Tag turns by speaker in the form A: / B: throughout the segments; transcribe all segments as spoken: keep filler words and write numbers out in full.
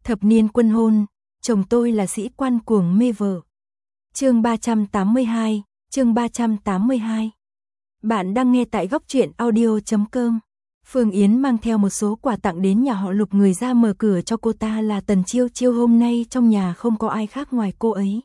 A: Thập niên quân hôn, chồng tôi là sĩ quan cuồng mê vợ. Chương ba trăm tám mươi hai, chương ba trăm tám mươi hai. Bạn đang nghe tại góc truyện audio chấm com. Phương Yến mang theo một số quà tặng đến nhà họ Lục, người ra mở cửa cho cô ta là Tần Chiêu Chiêu. Hôm nay trong nhà không có ai khác ngoài cô ấy.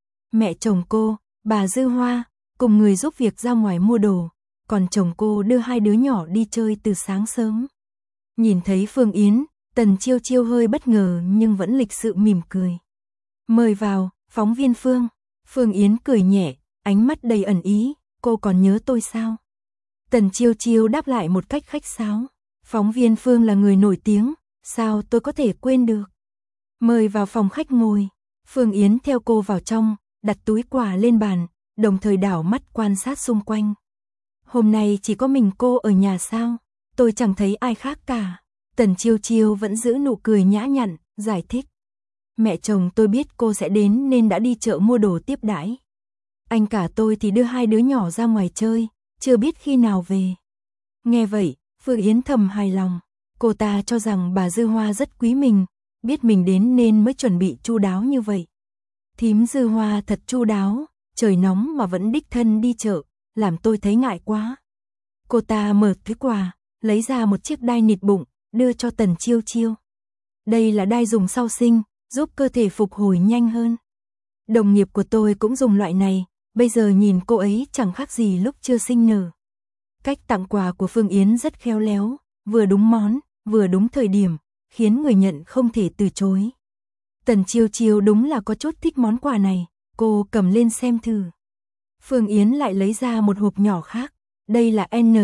A: Mẹ chồng cô, bà Dư Hoa, cùng người giúp việc ra ngoài mua đồ, còn chồng cô đưa hai đứa nhỏ đi chơi từ sáng sớm. Nhìn thấy Phương Yến, Tần Chiêu Chiêu hơi bất ngờ nhưng vẫn lịch sự mỉm cười. Mời vào, phóng viên Phương. Phương Yến cười nhẹ, ánh mắt đầy ẩn ý, cô còn nhớ tôi sao? Tần Chiêu Chiêu đáp lại một cách khách sáo. Phóng viên Phương là người nổi tiếng, sao tôi có thể quên được? Mời vào phòng khách ngồi. Phương Yến theo cô vào trong, đặt túi quà lên bàn, đồng thời đảo mắt quan sát xung quanh. Hôm nay chỉ có mình cô ở nhà sao? Tôi chẳng thấy ai khác cả. Tần Chiêu Chiêu vẫn giữ nụ cười nhã nhặn, giải thích. Mẹ chồng tôi biết cô sẽ đến nên đã đi chợ mua đồ tiếp đãi. Anh cả tôi thì đưa hai đứa nhỏ ra ngoài chơi, chưa biết khi nào về. Nghe vậy, Phương Yến thầm hài lòng. Cô ta cho rằng bà Dư Hoa rất quý mình, biết mình đến nên mới chuẩn bị chu đáo như vậy. Thím Dư Hoa thật chu đáo, trời nóng mà vẫn đích thân đi chợ, làm tôi thấy ngại quá. Cô ta mở túi quà, lấy ra một chiếc đai nịt bụng, đưa cho Tần Chiêu Chiêu. Đây là đai dùng sau sinh, giúp cơ thể phục hồi nhanh hơn. Đồng nghiệp của tôi cũng dùng loại này, bây giờ nhìn cô ấy chẳng khác gì lúc chưa sinh nở. Cách tặng quà của Phương Yến rất khéo léo, vừa đúng món, vừa đúng thời điểm, khiến người nhận không thể từ chối. Tần Chiêu Chiêu đúng là có chút thích món quà này, cô cầm lên xem thử. Phương Yến lại lấy ra một hộp nhỏ khác, đây là N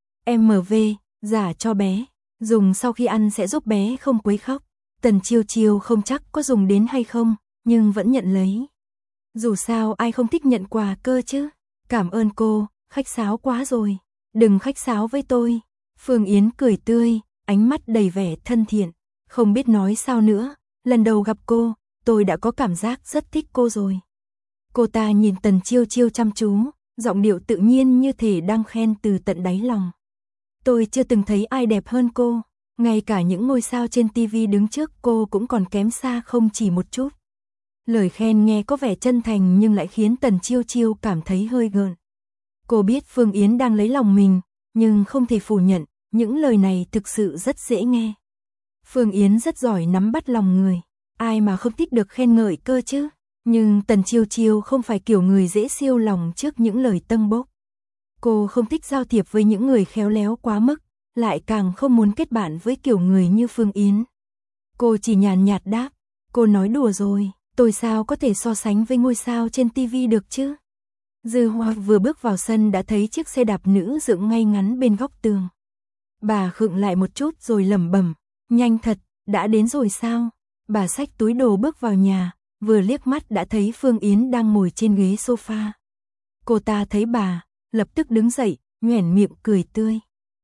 A: M V, giả cho bé, dùng sau khi ăn sẽ giúp bé không quấy khóc. Tần Chiêu Chiêu không chắc có dùng đến hay không, nhưng vẫn nhận lấy. Dù sao ai không thích nhận quà cơ chứ. Cảm ơn cô, khách sáo quá rồi. Đừng khách sáo với tôi. Phương Yến cười tươi, ánh mắt đầy vẻ thân thiện. Không biết nói sao nữa, lần đầu gặp cô, tôi đã có cảm giác rất thích cô rồi. Cô ta nhìn Tần Chiêu Chiêu chăm chú, giọng điệu tự nhiên như thể đang khen từ tận đáy lòng. Tôi chưa từng thấy ai đẹp hơn cô. Ngay cả những ngôi sao trên ti vi đứng trước cô cũng còn kém xa không chỉ một chút. Lời khen nghe có vẻ chân thành nhưng lại khiến Tần Chiêu Chiêu cảm thấy hơi gợn. Cô biết Phương Yến đang lấy lòng mình, nhưng không thể phủ nhận, những lời này thực sự rất dễ nghe. Phương Yến rất giỏi nắm bắt lòng người, ai mà không thích được khen ngợi cơ chứ. Nhưng Tần Chiêu Chiêu không phải kiểu người dễ siêu lòng trước những lời tâng bốc. Cô không thích giao thiệp với những người khéo léo quá mức, lại càng không muốn kết bạn với kiểu người như Phương Yến. Cô chỉ nhàn nhạt đáp, cô nói đùa rồi, tôi sao có thể so sánh với ngôi sao trên ti vi được chứ. Dư Hoa vừa bước vào sân đã thấy chiếc xe đạp nữ dựng ngay ngắn bên góc tường. Bà khựng lại một chút rồi lẩm bẩm, nhanh thật, đã đến rồi sao? Bà xách túi đồ bước vào nhà, vừa liếc mắt đã thấy Phương Yến đang ngồi trên ghế sofa. Cô ta thấy bà, lập tức đứng dậy, nhoẻn miệng cười tươi.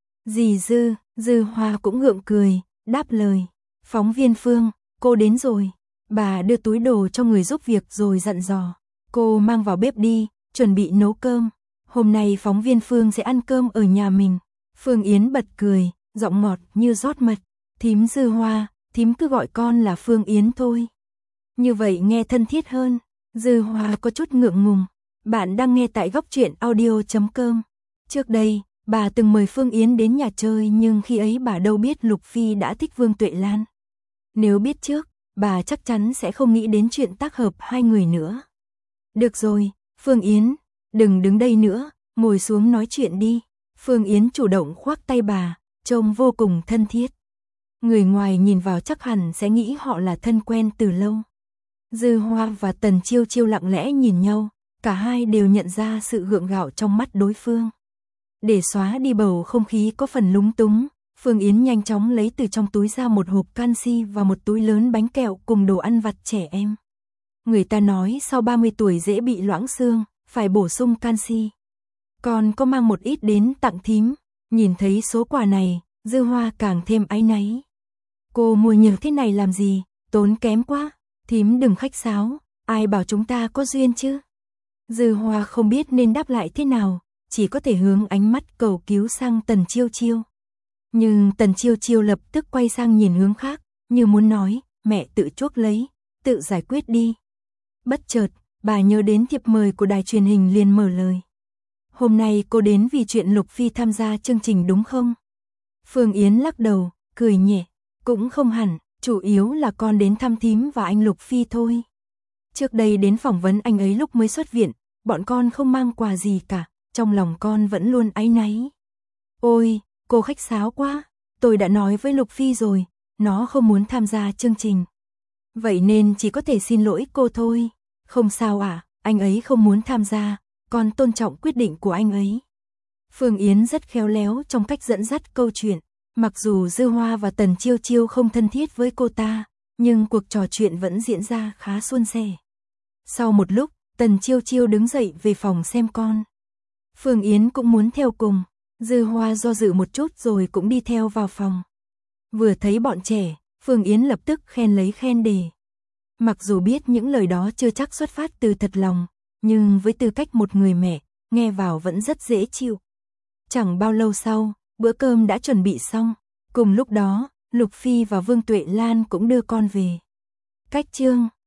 A: Dì Dư, Dư Hoa cũng gượng cười, đáp lời. Phóng viên Phương, cô đến rồi. Bà đưa túi đồ cho người giúp việc rồi dặn dò. Cô mang vào bếp đi, chuẩn bị nấu cơm. Hôm nay phóng viên Phương sẽ ăn cơm ở nhà mình. Phương Yến bật cười, giọng ngọt như rót mật. Thím Dư Hoa, thím cứ gọi con là Phương Yến thôi. Như vậy nghe thân thiết hơn. Dư Hoa có chút ngượng ngùng. Bạn đang nghe tại góc truyện audio chấm com. Trước đây, bà từng mời Phương Yến đến nhà chơi nhưng khi ấy bà đâu biết Lục Phi đã thích Vương Tuệ Lan. Nếu biết trước, bà chắc chắn sẽ không nghĩ đến chuyện tác hợp hai người nữa. Được rồi, Phương Yến, đừng đứng đây nữa, ngồi xuống nói chuyện đi. Phương Yến chủ động khoác tay bà, trông vô cùng thân thiết. Người ngoài nhìn vào chắc hẳn sẽ nghĩ họ là thân quen từ lâu. Dư Hoa và Tần Chiêu Chiêu lặng lẽ nhìn nhau, cả hai đều nhận ra sự gượng gạo trong mắt đối phương. Để xóa đi bầu không khí có phần lúng túng, Phương Yến nhanh chóng lấy từ trong túi ra một hộp canxi và một túi lớn bánh kẹo cùng đồ ăn vặt trẻ em. Người ta nói sau ba mươi tuổi dễ bị loãng xương, phải bổ sung canxi. Còn có mang một ít đến tặng thím. Nhìn thấy số quà này, Dư Hoa càng thêm áy náy. Cô mua nhiều thế này làm gì, tốn kém quá. Thím đừng khách sáo, ai bảo chúng ta có duyên chứ. Dư Hoa không biết nên đáp lại thế nào, chỉ có thể hướng ánh mắt cầu cứu sang Tần Chiêu Chiêu. Nhưng Tần Chiêu Chiêu lập tức quay sang nhìn hướng khác, như muốn nói, mẹ tự chuốc lấy, tự giải quyết đi. Bất chợt, bà nhớ đến thiệp mời của đài truyền hình liền mở lời. Hôm nay cô đến vì chuyện Lục Phi tham gia chương trình đúng không? Phương Yến lắc đầu, cười nhẹ, cũng không hẳn, chủ yếu là con đến thăm thím và anh Lục Phi thôi. Trước đây đến phỏng vấn anh ấy lúc mới xuất viện, bọn con không mang quà gì cả, trong lòng con vẫn luôn áy náy. Ôi, cô khách sáo quá, tôi đã nói với Lục Phi rồi, nó không muốn tham gia chương trình. Vậy nên chỉ có thể xin lỗi cô thôi. Không sao ạ, à, anh ấy không muốn tham gia, con tôn trọng quyết định của anh ấy. Phương Yến rất khéo léo trong cách dẫn dắt câu chuyện, mặc dù Dư Hoa và Tần Chiêu Chiêu không thân thiết với cô ta, nhưng cuộc trò chuyện vẫn diễn ra khá suôn sẻ. Sau một lúc, Tần Chiêu Chiêu đứng dậy về phòng xem con. Phương Yến cũng muốn theo cùng, Dư Hoa do dự một chút rồi cũng đi theo vào phòng. Vừa thấy bọn trẻ, Phương Yến lập tức khen lấy khen để. Mặc dù biết những lời đó chưa chắc xuất phát từ thật lòng, nhưng với tư cách một người mẹ, nghe vào vẫn rất dễ chịu. Chẳng bao lâu sau, bữa cơm đã chuẩn bị xong. Cùng lúc đó, Lục Phi và Vương Tuệ Lan cũng đưa con về. Cách chương